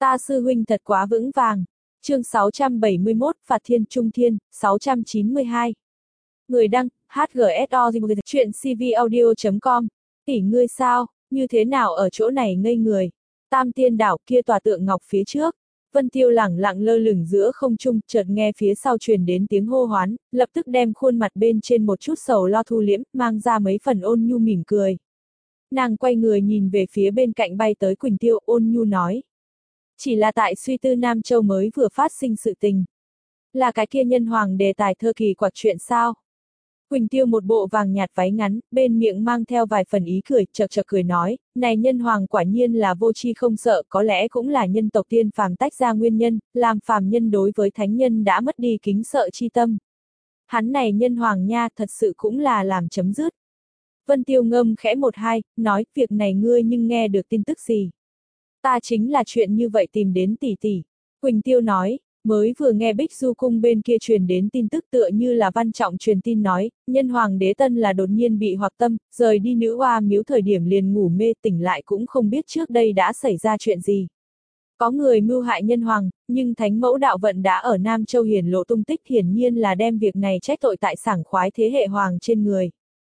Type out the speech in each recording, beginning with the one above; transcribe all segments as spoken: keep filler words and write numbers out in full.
Ta sư huynh thật quá vững vàng. Chương sáu trăm bảy mươi mốt, Phạt Thiên Trung Thiên, sáu trăm chín mươi hai. Người đăng, hát giê ét o, chuyện cvaudio chấm com. Tỷ ngươi sao, như thế nào ở chỗ này ngây người? Tam Tiên đảo kia tòa tượng ngọc phía trước. Vân Tiêu lẳng lặng lơ lửng giữa không trung, chợt nghe phía sau truyền đến tiếng hô hoán, lập tức đem khuôn mặt bên trên một chút sầu lo thu liễm, mang ra mấy phần ôn nhu mỉm cười. Nàng quay người nhìn về phía bên cạnh bay tới Quỳnh Tiêu, ôn nhu nói. Chỉ là tại suy tư Nam Châu mới vừa phát sinh sự tình. Là cái kia nhân hoàng đề tài thơ kỳ quặc chuyện sao? Quỳnh Tiêu một bộ vàng nhạt váy ngắn, bên miệng mang theo vài phần ý cười, chật chật cười nói, này nhân hoàng quả nhiên là vô tri không sợ, có lẽ cũng là nhân tộc tiên phàm tách ra nguyên nhân, làm phàm nhân đối với thánh nhân đã mất đi kính sợ chi tâm. Hắn này nhân hoàng nha, thật sự cũng là làm chấm dứt. Vân Tiêu ngâm khẽ một hai, nói, việc này ngươi nhưng nghe được tin tức gì? Ta chính là chuyện như vậy tìm đến tỷ tỷ. Quỳnh Tiêu nói, mới vừa nghe Bích Du cung bên kia truyền đến tin tức tựa như là Văn Trọng truyền tin nói, nhân hoàng đế tân là đột nhiên bị hoặc tâm, rời đi nữ oa miếu thời điểm liền ngủ mê, tỉnh lại cũng không biết trước đây đã xảy ra chuyện gì. Có người mưu hại nhân hoàng, nhưng thánh mẫu đạo vận đã ở Nam Châu hiển lộ tung tích, hiển nhiên là đem việc này trách tội tại sảng khoái thế hệ hoàng trên người.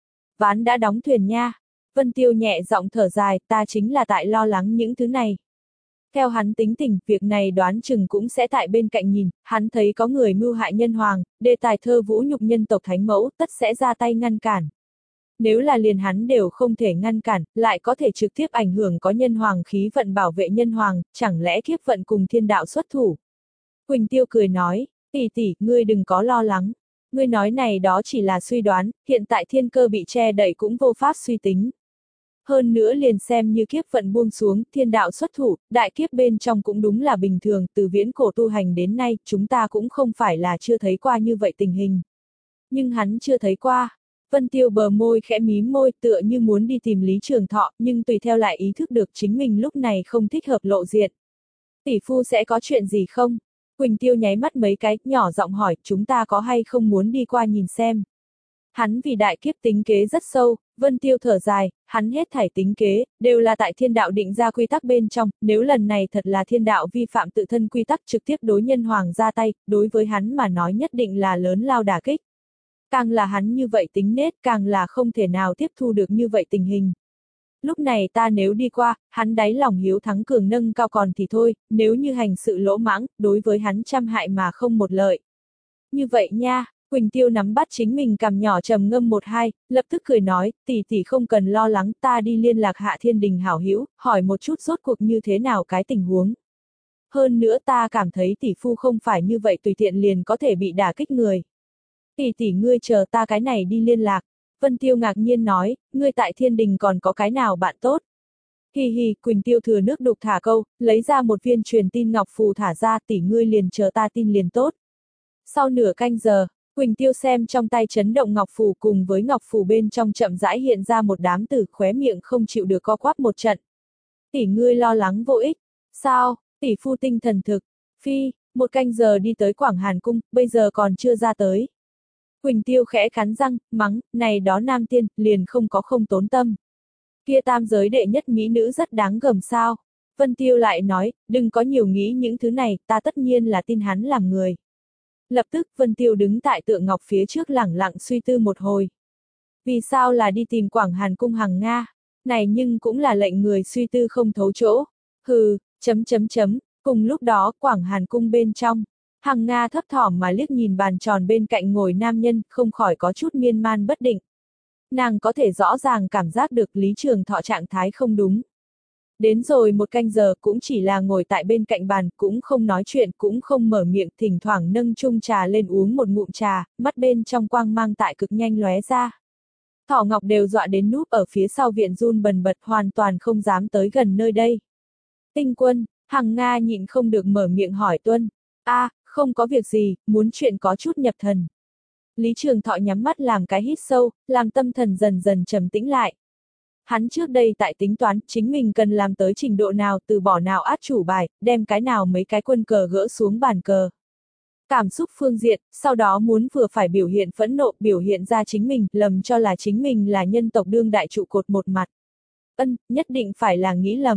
Ván đã đóng thuyền nha. Vân Tiêu nhẹ giọng thở dài, ta chính là tại lo lắng những thứ này. Theo hắn tính tình, việc này đoán chừng cũng sẽ tại bên cạnh nhìn, hắn thấy có người mưu hại nhân hoàng, đề tài thơ vũ nhục nhân tộc thánh mẫu, tất sẽ ra tay ngăn cản. Nếu là liền hắn đều không thể ngăn cản, lại có thể trực tiếp ảnh hưởng có nhân hoàng khí vận bảo vệ nhân hoàng, chẳng lẽ kiếp vận cùng thiên đạo xuất thủ. Quỳnh Tiêu cười nói, tỷ tỷ, ngươi đừng có lo lắng. Ngươi nói này đó chỉ là suy đoán, hiện tại thiên cơ bị che đậy cũng vô pháp suy tính. Hơn nữa liền xem như kiếp vận buông xuống, thiên đạo xuất thủ, đại kiếp bên trong cũng đúng là bình thường, từ viễn cổ tu hành đến nay, chúng ta cũng không phải là chưa thấy qua như vậy tình hình. Nhưng hắn chưa thấy qua. Vân Tiêu bờ môi khẽ mím môi, tựa như muốn đi tìm Lý Trường Thọ, nhưng tùy theo lại ý thức được chính mình lúc này không thích hợp lộ diện. Tỷ phu sẽ có chuyện gì không? Quỳnh Tiêu nháy mắt mấy cái, nhỏ giọng hỏi, chúng ta có hay không muốn đi qua nhìn xem. Hắn vì đại kiếp tính kế rất sâu, Vân Tiêu thở dài, hắn hết thảy tính kế, đều là tại thiên đạo định ra quy tắc bên trong, nếu lần này thật là thiên đạo vi phạm tự thân quy tắc trực tiếp đối nhân hoàng ra tay, đối với hắn mà nói nhất định là lớn lao đả kích. Càng là hắn như vậy tính nết, càng là không thể nào tiếp thu được như vậy tình hình. Lúc này ta nếu đi qua, hắn đáy lòng hiếu thắng cường nâng cao còn thì thôi, nếu như hành sự lỗ mãng, đối với hắn trăm hại mà không một lợi. Như vậy nha. Quỳnh Tiêu nắm bắt chính mình cằm nhỏ trầm ngâm một hai, lập tức cười nói, tỷ tỷ không cần lo lắng, ta đi liên lạc Hạ Thiên Đình hảo hữu, hỏi một chút rốt cuộc như thế nào cái tình huống. Hơn nữa ta cảm thấy tỷ phu không phải như vậy tùy tiện liền có thể bị đả kích người. Tỷ tỷ ngươi chờ ta cái này đi liên lạc. Vân Tiêu ngạc nhiên nói, ngươi tại Thiên Đình còn có cái nào bạn tốt? Hi hi, Quỳnh Tiêu thừa nước đục thả câu, lấy ra một viên truyền tin ngọc phù thả ra, tỷ ngươi liền chờ ta tin liền tốt. Sau nửa canh giờ, Quỳnh Tiêu xem trong tay chấn động ngọc phù cùng với ngọc phù bên trong chậm rãi hiện ra một đám từ khóe miệng không chịu được co quắp một trận. Tỷ ngươi lo lắng vô ích. Sao, tỷ phu tinh thần thực. Phi, một canh giờ đi tới Quảng Hàn Cung, bây giờ còn chưa ra tới. Quỳnh Tiêu khẽ cắn răng, mắng, này đó nam tiên, liền không có không tốn tâm. Kia tam giới đệ nhất mỹ nữ rất đáng gờm sao. Vân Tiêu lại nói, đừng có nhiều nghĩ những thứ này, ta tất nhiên là tin hắn làm người. Lập tức Vân Tiêu đứng tại tượng ngọc phía trước lẳng lặng suy tư một hồi. Vì sao là đi tìm Quảng Hàn Cung Hằng Nga? Này nhưng cũng là lệnh người suy tư không thấu chỗ. Hừ, chấm chấm chấm, cùng lúc đó Quảng Hàn Cung bên trong. Hằng Nga thấp thỏm mà liếc nhìn bàn tròn bên cạnh ngồi nam nhân, không khỏi có chút miên man bất định. Nàng có thể rõ ràng cảm giác được Lý Trường Thọ trạng thái không đúng. Đến rồi một canh giờ cũng chỉ là ngồi tại bên cạnh bàn, cũng không nói chuyện, cũng không mở miệng, thỉnh thoảng nâng chung trà lên uống một ngụm trà, mắt bên trong quang mang tại cực nhanh lóe ra. Thỏ Ngọc đều dọa đến núp ở phía sau viện run bần bật, hoàn toàn không dám tới gần nơi đây. Tinh Quân, Hằng Nga nhịn không được mở miệng hỏi Tuân, a, à, không có việc gì, muốn chuyện có chút nhập thần. Lý Trường Thọ nhắm mắt làm cái hít sâu, làm tâm thần dần dần trầm tĩnh lại. Hắn trước đây tại tính toán, chính mình cần làm tới trình độ nào, từ bỏ nào át chủ bài, đem cái nào mấy cái quân cờ gỡ xuống bàn cờ. Cảm xúc phương diện, sau đó muốn vừa phải biểu hiện phẫn nộ, biểu hiện ra chính mình, lầm cho là chính mình là nhân tộc đương đại trụ cột một mặt. Ân, nhất định phải là nghĩ lầm.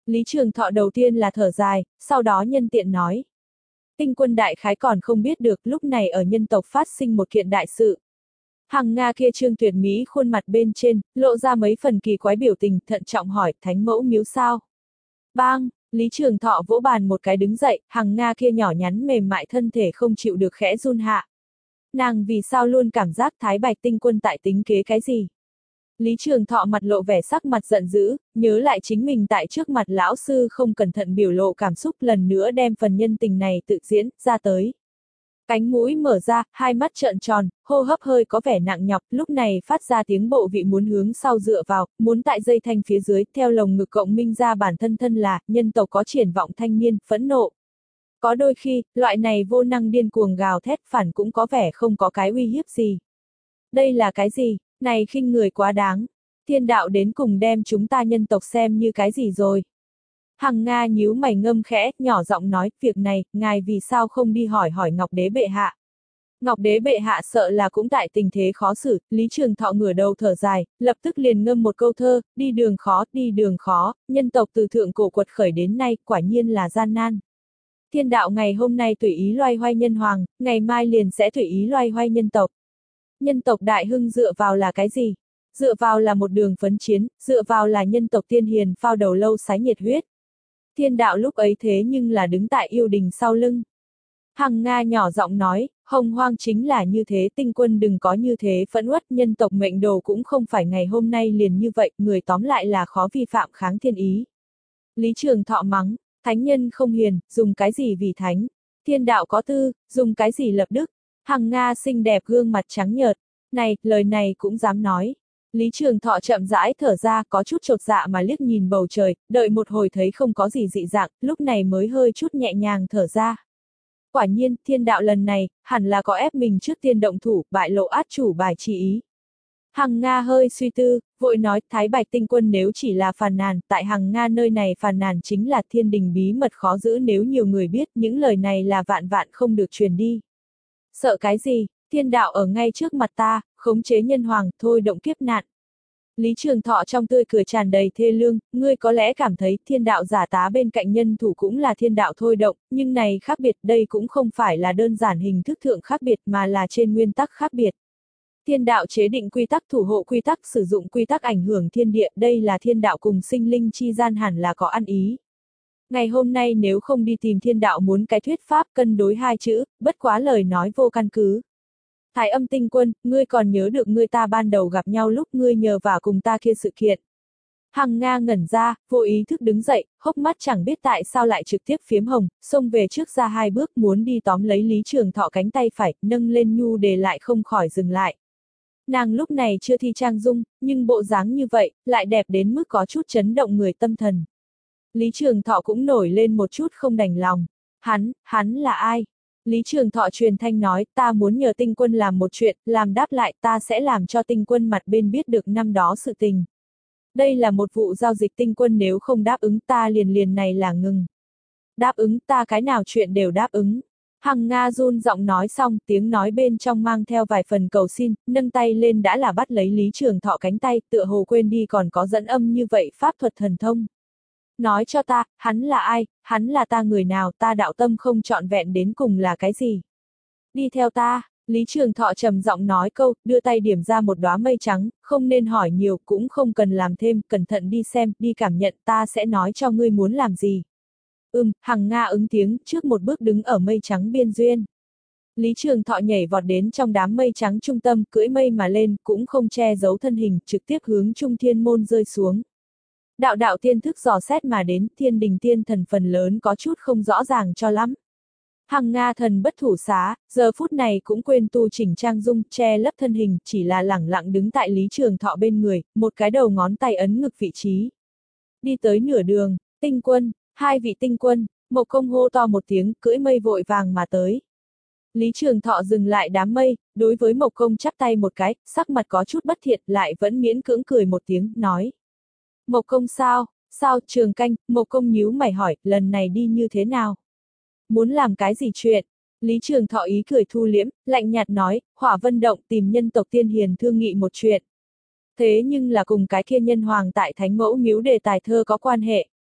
Lý Trường Thọ đầu tiên là thở dài, sau đó nhân tiện nói. Tinh Quân đại khái còn không biết được lúc này ở nhân tộc phát sinh một kiện đại sự. Hằng Nga kia Trương Tuyệt Mỹ khuôn mặt bên trên, lộ ra mấy phần kỳ quái biểu tình, thận trọng hỏi, Thánh mẫu miếu sao? Bang! Lý Trường Thọ vỗ bàn một cái đứng dậy, Hằng Nga kia nhỏ nhắn mềm mại thân thể không chịu được khẽ run hạ. Nàng vì sao luôn cảm giác Thái Bạch Tinh Quân tại tính kế cái gì? Lý Trường Thọ mặt lộ vẻ sắc mặt giận dữ, nhớ lại chính mình tại trước mặt lão sư không cẩn thận biểu lộ cảm xúc, lần nữa đem phần nhân tình này tự diễn ra tới. Cánh mũi mở ra, hai mắt trợn tròn, hô hấp hơi có vẻ nặng nhọc, lúc này phát ra tiếng bộ vị muốn hướng sau dựa vào, muốn tại dây thanh phía dưới, theo lồng ngực cộng minh ra bản thân thân là, nhân tộc có triển vọng thanh niên, phẫn nộ. Có đôi khi, loại này vô năng điên cuồng gào thét phản cũng có vẻ không có cái uy hiếp gì. Đây là cái gì? Này khinh người quá đáng. Thiên đạo đến cùng đem chúng ta nhân tộc xem như cái gì rồi? Hằng Nga nhíu mày ngâm khẽ, nhỏ giọng nói, việc này, ngài vì sao không đi hỏi hỏi Ngọc Đế bệ hạ? Ngọc Đế bệ hạ sợ là cũng tại tình thế khó xử, Lý Trường Thọ ngửa đầu thở dài, lập tức liền ngâm một câu thơ, đi đường khó, đi đường khó, nhân tộc từ thượng cổ quật khởi đến nay, quả nhiên là gian nan. Thiên đạo ngày hôm nay tùy ý loay hoay nhân hoàng, ngày mai liền sẽ tùy ý loay hoay nhân tộc. Nhân tộc đại hưng dựa vào là cái gì? Dựa vào là một đường phấn chiến, dựa vào là nhân tộc tiên hiền phao đầu lâu sái nhiệt huyết. Thiên đạo lúc ấy thế nhưng là đứng tại yêu đình sau lưng. Hằng Nga nhỏ giọng nói, hồng hoang chính là như thế, Tinh Quân đừng có như thế phẫn uất, nhân tộc mệnh đồ cũng không phải ngày hôm nay liền như vậy, người tóm lại là khó vi phạm kháng thiên ý. Lý Trường Thọ mắng, thánh nhân không hiền, dùng cái gì vì thánh? Thiên đạo có tư, dùng cái gì lập đức? Hằng Nga xinh đẹp gương mặt trắng nhợt, này, lời này cũng dám nói. Lý Trường Thọ chậm rãi thở ra, có chút chột dạ mà liếc nhìn bầu trời, đợi một hồi thấy không có gì dị dạng, lúc này mới hơi chút nhẹ nhàng thở ra. Quả nhiên, thiên đạo lần này, hẳn là có ép mình trước tiên động thủ, bại lộ át chủ bài chi ý. Hằng Nga hơi suy tư, vội nói, Thái Bạch Tinh Quân nếu chỉ là phàn nàn, tại Hằng Nga nơi này phàn nàn chính là thiên đình bí mật khó giữ, nếu nhiều người biết, những lời này là vạn vạn không được truyền đi. Sợ cái gì, thiên đạo ở ngay trước mặt ta, khống chế nhân hoàng, thôi động kiếp nạn. Lý Trường Thọ trong tươi cười tràn đầy thê lương, ngươi có lẽ cảm thấy thiên đạo giả tá bên cạnh nhân thủ cũng là thiên đạo thôi động, nhưng này khác biệt, đây cũng không phải là đơn giản hình thức thượng khác biệt mà là trên nguyên tắc khác biệt. Thiên đạo chế định quy tắc, thủ hộ quy tắc, sử dụng quy tắc ảnh hưởng thiên địa, đây là thiên đạo cùng sinh linh chi gian hẳn là có ăn ý. Ngày hôm nay nếu không đi tìm thiên đạo muốn cái thuyết pháp cân đối hai chữ, bất quá lời nói vô căn cứ. Thái Âm Tinh Quân, ngươi còn nhớ được ngươi ta ban đầu gặp nhau lúc ngươi nhờ vả cùng ta kia sự kiện. Hằng Nga ngẩn ra, vô ý thức đứng dậy, hốc mắt chẳng biết tại sao lại trực tiếp phiếm hồng, xông về trước ra hai bước muốn đi tóm lấy Lý Trường Thọ cánh tay phải, nâng lên nhu để lại không khỏi dừng lại. Nàng lúc này chưa thi trang dung, nhưng bộ dáng như vậy, lại đẹp đến mức có chút chấn động người tâm thần. Lý Trường Thọ cũng nổi lên một chút không đành lòng. Hắn, hắn là ai? Lý Trường Thọ truyền thanh nói, ta muốn nhờ Tinh Quân làm một chuyện, làm đáp lại ta sẽ làm cho Tinh Quân mặt bên biết được năm đó sự tình. Đây là một vụ giao dịch, Tinh Quân nếu không đáp ứng ta liền liền này là ngừng. Đáp ứng ta cái nào chuyện đều đáp ứng. Hằng Nga run giọng nói xong, tiếng nói bên trong mang theo vài phần cầu xin, nâng tay lên đã là bắt lấy Lý Trường Thọ cánh tay, tựa hồ quên đi còn có dẫn âm như vậy pháp thuật thần thông. Nói cho ta, hắn là ai, hắn là ta người nào, ta đạo tâm không trọn vẹn đến cùng là cái gì. Đi theo ta, Lý Trường Thọ trầm giọng nói câu, đưa tay điểm ra một đóa mây trắng, không nên hỏi nhiều, cũng không cần làm thêm, cẩn thận đi xem, đi cảm nhận, ta sẽ nói cho ngươi muốn làm gì. Ừm, Hằng Nga ứng tiếng, trước một bước đứng ở mây trắng biên duyên. Lý Trường Thọ nhảy vọt đến trong đám mây trắng trung tâm, cưỡi mây mà lên, cũng không che giấu thân hình, trực tiếp hướng Trung Thiên Môn rơi xuống. Đạo đạo tiên thức dò xét mà đến, thiên đình tiên thần phần lớn có chút không rõ ràng cho lắm. Hằng Nga thần bất thủ xá, giờ phút này cũng quên tu chỉnh trang dung, che lấp thân hình, chỉ là lẳng lặng đứng tại Lý Trường Thọ bên người, một cái đầu ngón tay ấn ngực vị trí. Đi tới nửa đường, Tinh Quân, hai vị Tinh Quân, Mộc Công hô to một tiếng, cưỡi mây vội vàng mà tới. Lý Trường Thọ dừng lại đám mây, đối với Mộc Công chắp tay một cái, sắc mặt có chút bất thiện, lại vẫn miễn cưỡng cười một tiếng, nói. Mộc Công sao, sao, Trường Canh, Mộc Công nhíu mày hỏi, lần này đi như thế nào? Muốn làm cái gì chuyện? Lý Trường Thọ ý cười thu liễm, lạnh nhạt nói, Hỏa Vân Động tìm nhân tộc tiên hiền thương nghị một chuyện. Thế nhưng là cùng cái kia nhân hoàng tại Thánh Mẫu Miếu đề tài thơ có quan hệ.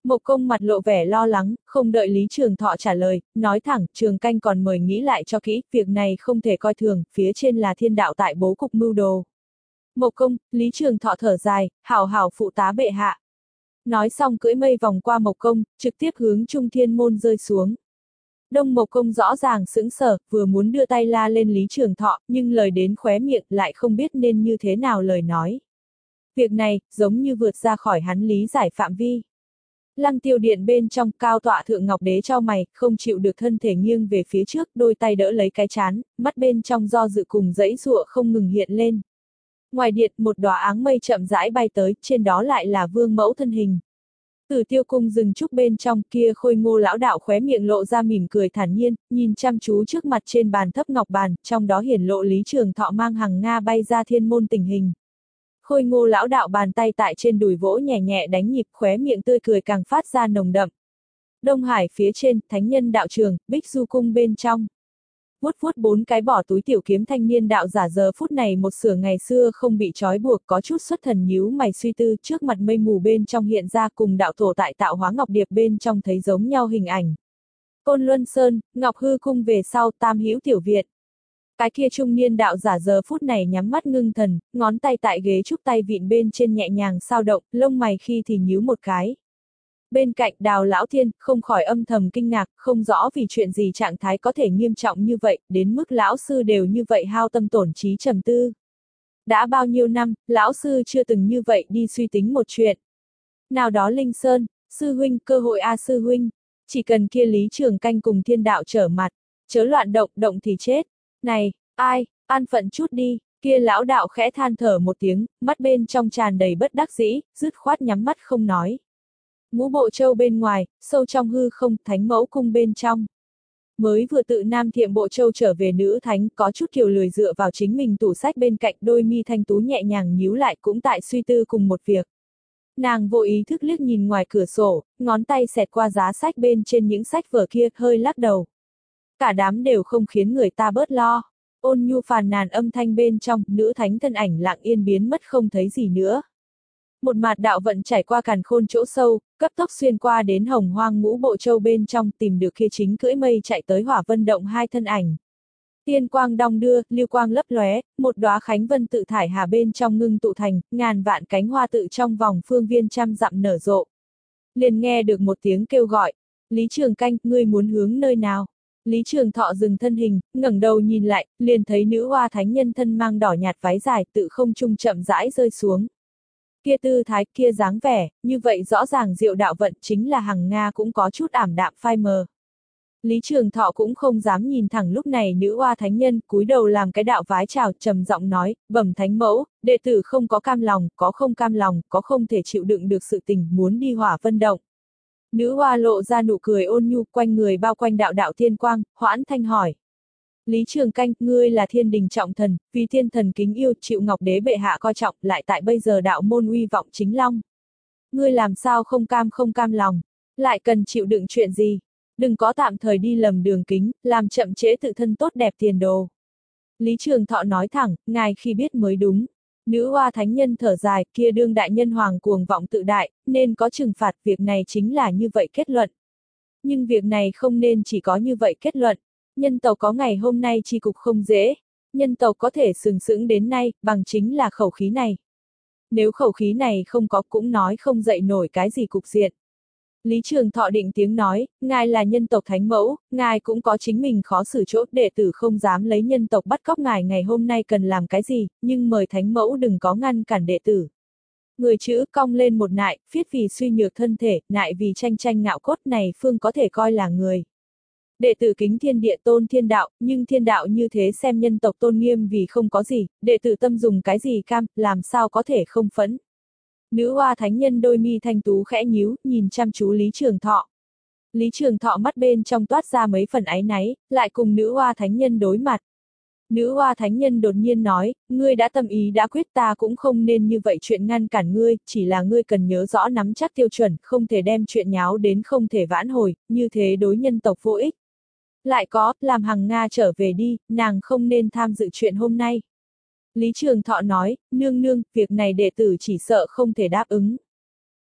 Mộc Công mặt lộ vẻ lo lắng, không đợi Lý Trường Thọ trả lời, nói thẳng, Trường Canh còn mời nghĩ lại cho kỹ, việc này không thể coi thường, phía trên là thiên đạo tại bố cục mưu đồ. Mộc Công, Lý Trường Thọ thở dài, hảo hảo phụ tá bệ hạ. Nói xong cưỡi mây vòng qua Mộc Công, trực tiếp hướng Trung Thiên Môn rơi xuống. Đông Mộc Công rõ ràng sững sờ, vừa muốn đưa tay la lên Lý Trường Thọ, nhưng lời đến khóe miệng lại không biết nên như thế nào lời nói. Việc này, giống như vượt ra khỏi hắn lý giải phạm vi. Lăng Tiêu Điện bên trong, cao tọa thượng ngọc đế chau mày, không chịu được thân thể nghiêng về phía trước, đôi tay đỡ lấy cái chán, mắt bên trong do dự cùng dãy giụa không ngừng hiện lên. Ngoài điện, một đóa áng mây chậm rãi bay tới, trên đó lại là vương mẫu thân hình. Tử Tiêu Cung dừng trúc bên trong, kia khôi ngô lão đạo khóe miệng lộ ra mỉm cười thản nhiên, nhìn chăm chú trước mặt trên bàn thấp ngọc bàn, trong đó hiển lộ Lý Trường Thọ mang hằng nga bay ra thiên môn tình hình. Khôi ngô lão đạo bàn tay tại trên đùi vỗ nhẹ nhẹ đánh nhịp, khóe miệng tươi cười càng phát ra nồng đậm. Đông Hải phía trên, thánh nhân đạo trường, Bích Du Cung bên trong. Vuốt vuốt bốn cái bỏ túi tiểu kiếm thanh niên đạo giả giờ phút này một sửa ngày xưa không bị trói buộc, có chút xuất thần nhíu mày suy tư, trước mặt mây mù bên trong hiện ra cùng đạo tổ tại tạo hóa ngọc điệp bên trong thấy giống nhau hình ảnh. Côn Luân Sơn, Ngọc Hư Cung về sau, Tam Hữu Tiểu Viện. Cái kia trung niên đạo giả giờ phút này nhắm mắt ngưng thần, ngón tay tại ghế trúc tay vịn bên trên nhẹ nhàng sao động, lông mày khi thì nhíu một cái. Bên cạnh Đào Lão Thiên, không khỏi âm thầm kinh ngạc, không rõ vì chuyện gì trạng thái có thể nghiêm trọng như vậy, đến mức lão sư đều như vậy hao tâm tổn trí trầm tư. Đã bao nhiêu năm, lão sư chưa từng như vậy đi suy tính một chuyện. Nào đó Linh Sơn, sư huynh, cơ hội a sư huynh, chỉ cần kia Lý Trường Canh cùng thiên đạo trở mặt, chớ loạn động, động thì chết. Này, ai, an phận chút đi, kia lão đạo khẽ than thở một tiếng, mắt bên trong tràn đầy bất đắc dĩ, dứt khoát nhắm mắt không nói. Ngũ Bộ Châu bên ngoài, sâu trong hư không, Thánh Mẫu Cung bên trong. Mới vừa tự Nam Thiệm Bộ Châu trở về nữ thánh, có chút kiều lười dựa vào chính mình tủ sách bên cạnh, đôi mi thanh tú nhẹ nhàng nhíu lại cũng tại suy tư cùng một việc. Nàng vô ý thức liếc nhìn ngoài cửa sổ, ngón tay xẹt qua giá sách bên trên những sách vở kia, hơi lắc đầu. Cả đám đều không khiến người ta bớt lo. Ôn nhu phàn nàn âm thanh bên trong, nữ thánh thân ảnh lặng yên biến mất không thấy gì nữa. Một mạt đạo vận trải qua càn khôn chỗ sâu, cấp tốc xuyên qua đến hồng hoang Ngũ Bộ Châu bên trong, tìm được kia chính cưỡi mây chạy tới Hỏa Vân Động hai thân ảnh. Tiên quang đong đưa, lưu quang lấp lóe, một đóa khánh vân tự thải hà bên trong ngưng tụ thành, ngàn vạn cánh hoa tự trong vòng phương viên trăm dặm nở rộ. Liền nghe được một tiếng kêu gọi, Lý Trường Canh, ngươi muốn hướng nơi nào? Lý Trường Thọ dừng thân hình, ngẩng đầu nhìn lại, liền thấy nữ hoa thánh nhân thân mang đỏ nhạt váy dài tự không trung chậm rãi rơi xuống. Kia tư thái, kia dáng vẻ, như vậy rõ ràng diệu đạo vận chính là hằng Nga cũng có chút ảm đạm phai mờ. Lý Trường Thọ cũng không dám nhìn thẳng lúc này nữ hoa thánh nhân, cúi đầu làm cái đạo vái chào, trầm giọng nói, bẩm thánh mẫu, đệ tử không có cam lòng, có không cam lòng, có không thể chịu đựng được sự tình, muốn đi Hỏa Vân Động. Nữ hoa lộ ra nụ cười ôn nhu, quanh người bao quanh đạo đạo thiên quang, hoãn thanh hỏi. Lý Trường Canh, ngươi là thiên đình trọng thần, vì thiên thần kính yêu, chịu ngọc đế bệ hạ coi trọng, lại tại bây giờ đạo môn uy vọng chính long. Ngươi làm sao không cam không cam lòng, lại cần chịu đựng chuyện gì? Đừng có tạm thời đi lầm đường kính, làm chậm trễ tự thân tốt đẹp tiền đồ. Lý Trường Thọ nói thẳng, ngài khi biết mới đúng. Nữ hoa thánh nhân thở dài, kia đương đại nhân hoàng cuồng vọng tự đại, nên có trừng phạt, việc này chính là như vậy kết luận. Nhưng việc này không nên chỉ có như vậy kết luận. Nhân tộc có ngày hôm nay chi cục không dễ. Nhân tộc có thể sừng sững đến nay, bằng chính là khẩu khí này. Nếu khẩu khí này không có cũng nói không dậy nổi cái gì cục diện. Lý Trường Thọ định tiếng nói, ngài là nhân tộc thánh mẫu, ngài cũng có chính mình khó xử chỗ, đệ tử không dám lấy nhân tộc bắt cóc ngài ngày hôm nay cần làm cái gì, nhưng mời thánh mẫu đừng có ngăn cản đệ tử. Người chữ cong lên một nại, phiết vì suy nhược thân thể, nại vì tranh tranh ngạo cốt này phương có thể coi là người. Đệ tử kính thiên địa tôn thiên đạo, nhưng thiên đạo như thế xem nhân tộc tôn nghiêm vì không có gì, đệ tử tâm dùng cái gì cam, làm sao có thể không phẫn. Nữ hoa thánh nhân đôi mi thanh tú khẽ nhíu, nhìn chăm chú Lý Trường Thọ. Lý Trường Thọ mắt bên trong toát ra mấy phần áy náy, lại cùng nữ hoa thánh nhân đối mặt. Nữ hoa thánh nhân đột nhiên nói, ngươi đã tâm ý đã quyết, ta cũng không nên như vậy chuyện ngăn cản ngươi, chỉ là ngươi cần nhớ rõ nắm chắc tiêu chuẩn, không thể đem chuyện nháo đến không thể vãn hồi, như thế đối nhân tộc vô ích. Lại có, làm hằng Nga trở về đi, nàng không nên tham dự chuyện hôm nay. Lý Trường Thọ nói, nương nương, việc này đệ tử chỉ sợ không thể đáp ứng.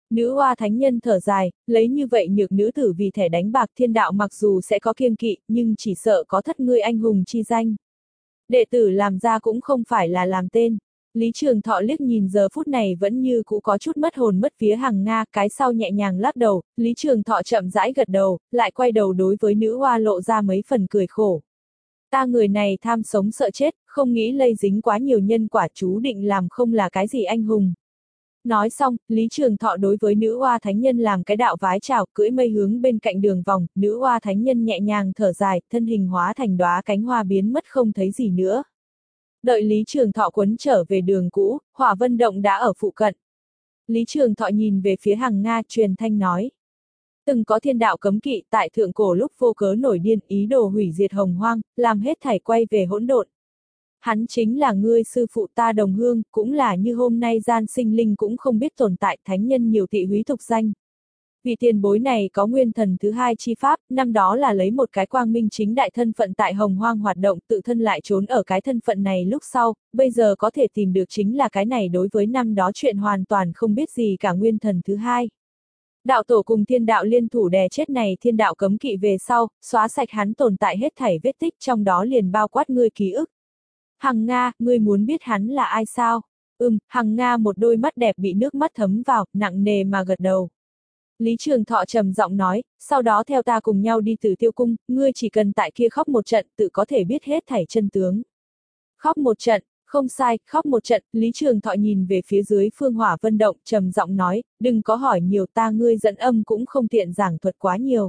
Nữ oa thánh nhân thở dài, lấy như vậy nhược nữ tử vì thẻ đánh bạc thiên đạo mặc dù sẽ có kiêng kỵ, nhưng chỉ sợ có thất ngươi anh hùng chi danh. Đệ tử làm ra cũng không phải là làm tên. Lý Trường Thọ liếc nhìn giờ phút này vẫn như cũ có chút mất hồn mất vía Hằng Nga, cái sau nhẹ nhàng lắc đầu, Lý Trường Thọ chậm rãi gật đầu, lại quay đầu đối với nữ oa lộ ra mấy phần cười khổ. Ta người này tham sống sợ chết, không nghĩ lây dính quá nhiều nhân quả, chú định làm không là cái gì anh hùng. Nói xong, Lý Trường Thọ đối với nữ oa thánh nhân làm cái đạo vái chào, cưỡi mây hướng bên cạnh đường vòng, nữ oa thánh nhân nhẹ nhàng thở dài, thân hình hóa thành đóa cánh hoa biến mất không thấy gì nữa. Đợi Lý Trường Thọ quấn trở về đường cũ, Hỏa Vân Động đã ở phụ cận. Lý Trường Thọ nhìn về phía Hằng Nga truyền thanh nói. Từng có thiên đạo cấm kỵ tại thượng cổ lúc vô cớ nổi điên ý đồ hủy diệt hồng hoang, làm hết thảy quay về hỗn độn. Hắn chính là ngươi sư phụ ta đồng hương, cũng là như hôm nay gian sinh linh cũng không biết tồn tại thánh nhân nhiều thị húy tục danh. Vì tiền bối này có nguyên thần thứ hai chi pháp, năm đó là lấy một cái quang minh chính đại thân phận tại hồng hoang hoạt động tự thân lại trốn ở cái thân phận này lúc sau, bây giờ có thể tìm được chính là cái này đối với năm đó chuyện hoàn toàn không biết gì cả nguyên thần thứ hai. Đạo tổ cùng thiên đạo liên thủ đè chết này thiên đạo cấm kỵ về sau, xóa sạch hắn tồn tại hết thảy vết tích trong đó liền bao quát ngươi ký ức. Hằng Nga, ngươi muốn biết hắn là ai sao? Ừm, Hằng Nga một đôi mắt đẹp bị nước mắt thấm vào, nặng nề mà gật đầu. Lý Trường Thọ trầm giọng nói, sau đó theo ta cùng nhau đi Tử Tiêu Cung, ngươi chỉ cần tại kia khóc một trận tự có thể biết hết thảy chân tướng. Khóc một trận, không sai, khóc một trận, Lý Trường Thọ nhìn về phía dưới phương Hỏa Vân Động, trầm giọng nói, đừng có hỏi nhiều ta ngươi dẫn âm cũng không tiện giảng thuật quá nhiều.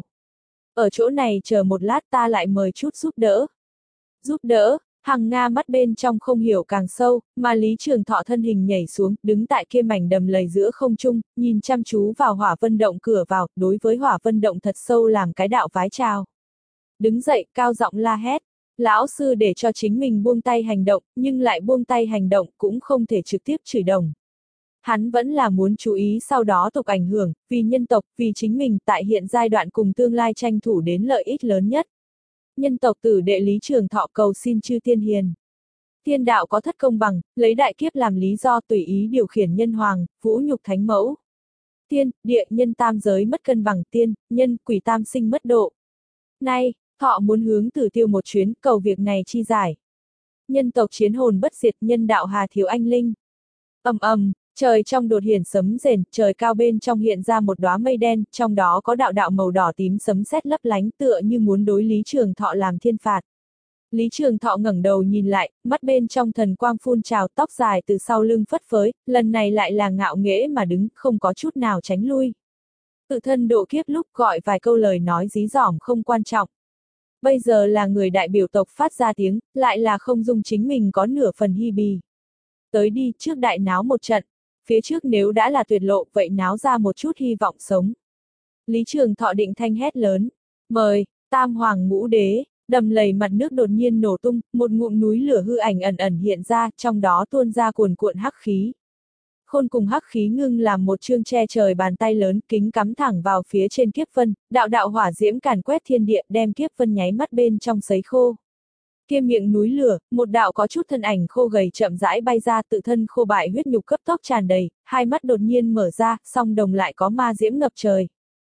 Ở chỗ này chờ một lát ta lại mời chút giúp đỡ. Giúp đỡ? Hằng Nga mắt bên trong không hiểu càng sâu, mà Lý Trường Thọ thân hình nhảy xuống, đứng tại kia mảnh đầm lầy giữa không trung, nhìn chăm chú vào Hỏa Vân Động cửa vào, đối với Hỏa Vân Động thật sâu làm cái đạo vái chào. Đứng dậy, cao giọng la hét. Lão sư để cho chính mình buông tay hành động, nhưng lại buông tay hành động cũng không thể trực tiếp chửi đồng. Hắn vẫn là muốn chú ý sau đó tục ảnh hưởng, vì nhân tộc, vì chính mình tại hiện giai đoạn cùng tương lai tranh thủ đến lợi ích lớn nhất. Nhân tộc tử đệ Lý Trường Thọ cầu xin chư tiên hiền. Thiên đạo có thất công bằng, lấy đại kiếp làm lý do tùy ý điều khiển nhân hoàng, vũ nhục thánh mẫu. Tiên, địa, nhân tam giới mất cân bằng, tiên, nhân, quỷ tam sinh mất độ. Nay, Thọ muốn hướng Tử Tiêu một chuyến, cầu việc này chi giải. Nhân tộc chiến hồn bất diệt, nhân đạo hà thiếu anh linh. Ầm ầm, trời trong đột hiển sấm rền, trời cao bên trong hiện ra một đóa mây đen, trong đó có đạo đạo màu đỏ tím sấm sét lấp lánh tựa như muốn đối Lý Trường Thọ làm thiên phạt. Lý Trường Thọ ngẩng đầu nhìn lại, mắt bên trong thần quang phun trào, tóc dài từ sau lưng phất phới, lần này lại là ngạo nghễ mà đứng, không có chút nào tránh lui. Tự thân độ kiếp lúc gọi vài câu lời nói dí dỏm không quan trọng. Bây giờ là người đại biểu tộc phát ra tiếng, lại là không dung chính mình có nửa phần hi bì. Tới đi, trước đại náo một trận. Phía trước nếu đã là tuyệt lộ, vậy náo ra một chút hy vọng sống. Lý Trường Thọ định thanh hét lớn. Mời, Tam Hoàng Ngũ Đế, đầm lầy mặt nước đột nhiên nổ tung, một ngụm núi lửa hư ảnh ẩn ẩn hiện ra, trong đó tuôn ra cuồn cuộn hắc khí. Khôn cùng hắc khí ngưng làm một chương che trời bàn tay lớn, kính cắm thẳng vào phía trên kiếp vân, đạo đạo hỏa diễm càn quét thiên địa, đem kiếp vân nháy mắt bên trong sấy khô. Kia miệng núi lửa, một đạo có chút thân ảnh khô gầy chậm rãi bay ra, tự thân khô bại huyết nhục cấp tốc tràn đầy, hai mắt đột nhiên mở ra, song đồng lại có ma diễm ngập trời.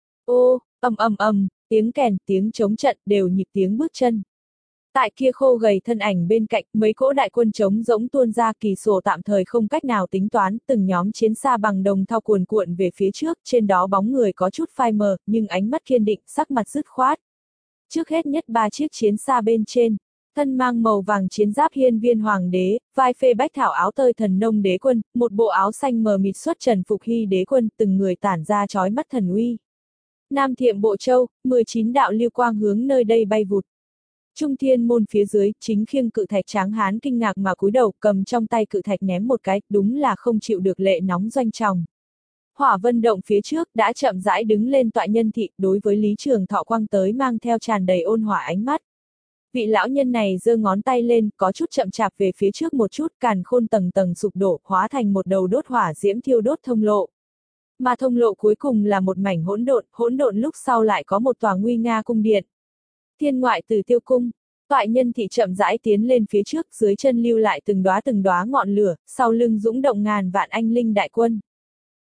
Ô, ầm ầm ầm, tiếng kèn, tiếng trống trận đều nhịp tiếng bước chân. Tại kia khô gầy thân ảnh bên cạnh, mấy cỗ đại quân trống rỗng tuôn ra, kỳ sổ tạm thời không cách nào tính toán, từng nhóm chiến xa bằng đồng thao cuồn cuộn về phía trước, trên đó bóng người có chút phai mờ, nhưng ánh mắt kiên định, sắc mặt dứt khoát. Trước hết nhất ba chiếc chiến xa bên trên, thân mang màu vàng chiến giáp hiên viên hoàng đế, vai phê bách thảo áo tơi thần nông đế quân, một bộ áo xanh mờ mịt xuất trần phục hy đế quân, từng người tản ra chói mắt thần uy. Nam Thiệm Bộ Châu, mười chín đạo lưu quang hướng nơi đây bay vụt. Trung thiên môn phía dưới, chính khiêng cự thạch tráng hán kinh ngạc mà cúi đầu, cầm trong tay cự thạch ném một cái, đúng là không chịu được lệ nóng doanh tròng. Hỏa Vân Động phía trước đã chậm rãi đứng lên tọa nhân thị, đối với Lý Trường Thọ quang tới mang theo tràn đầy ôn hòa ánh mắt. Vị lão nhân này giơ ngón tay lên, có chút chậm chạp về phía trước một chút, càn khôn tầng tầng sụp đổ, hóa thành một đầu đốt hỏa diễm thiêu đốt thông lộ. Mà thông lộ cuối cùng là một mảnh hỗn độn, hỗn độn lúc sau lại có một tòa nguy nga cung điện. Thiên ngoại Tử Tiêu Cung, toại nhân thị chậm rãi tiến lên phía trước, dưới chân lưu lại từng đóa từng đóa ngọn lửa, sau lưng dũng động ngàn vạn anh linh đại quân.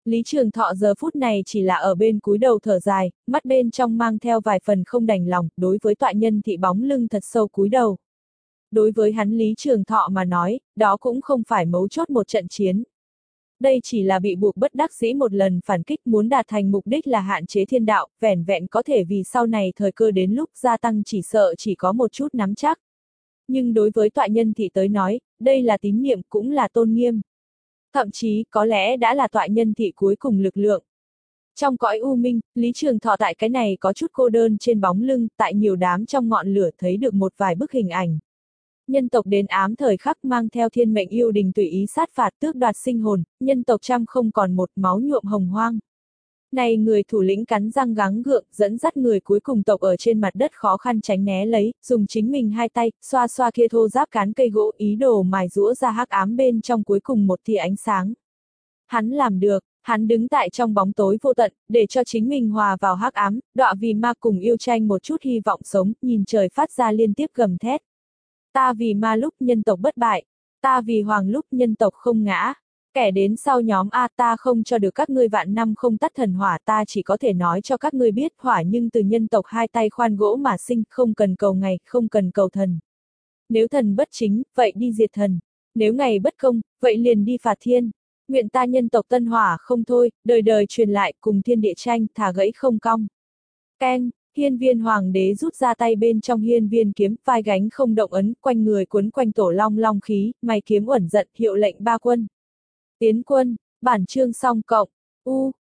Lý Trường Thọ giờ phút này chỉ là ở bên cúi đầu thở dài, mắt bên trong mang theo vài phần không đành lòng, đối với tọa nhân thị bóng lưng thật sâu cúi đầu. Đối với hắn Lý Trường Thọ mà nói, đó cũng không phải mấu chốt một trận chiến. Đây chỉ là bị buộc bất đắc dĩ một lần phản kích, muốn đạt thành mục đích là hạn chế thiên đạo, vẻn vẹn có thể vì sau này thời cơ đến lúc gia tăng chỉ sợ chỉ có một chút nắm chắc. Nhưng đối với tọa nhân thị tới nói, đây là tín niệm cũng là tôn nghiêm. Thậm chí, có lẽ đã là tọa nhân thị cuối cùng lực lượng. Trong cõi u minh, Lý Trường Thọ tại cái này có chút cô đơn trên bóng lưng, tại nhiều đám trong ngọn lửa thấy được một vài bức hình ảnh. Nhân tộc đến ám thời khắc mang theo thiên mệnh yêu đình tùy ý sát phạt tước đoạt sinh hồn, nhân tộc trăm không còn một, máu nhuộm hồng hoang. Này người thủ lĩnh cắn răng gắng gượng, dẫn dắt người cuối cùng tộc ở trên mặt đất khó khăn tránh né lấy, dùng chính mình hai tay, xoa xoa kia thô giáp cán cây gỗ, ý đồ mài rũa ra hắc ám bên trong cuối cùng một tia ánh sáng. Hắn làm được, hắn đứng tại trong bóng tối vô tận, để cho chính mình hòa vào hắc ám, đọa vì ma cùng yêu tranh một chút hy vọng sống, nhìn trời phát ra liên tiếp gầm thét. Ta vì ma lúc nhân tộc bất bại, ta vì hoàng lúc nhân tộc không ngã. Kẻ đến sau nhóm A ta không cho được các ngươi vạn năm không tắt thần hỏa, ta chỉ có thể nói cho các ngươi biết hỏa nhưng từ nhân tộc hai tay khoan gỗ mà sinh, không cần cầu ngày, không cần cầu thần. Nếu thần bất chính, vậy đi diệt thần. Nếu ngày bất công, vậy liền đi phạt thiên. Nguyện ta nhân tộc tân hỏa không thôi, đời đời truyền lại cùng thiên địa tranh, thả gãy không cong. Keng, hiên viên hoàng đế rút ra tay bên trong hiên viên kiếm, vai gánh không động ấn, quanh người cuốn quanh tổ long long khí, mày kiếm uẩn giận, hiệu lệnh ba quân. Tiến quân, bản chương xong cộng, u,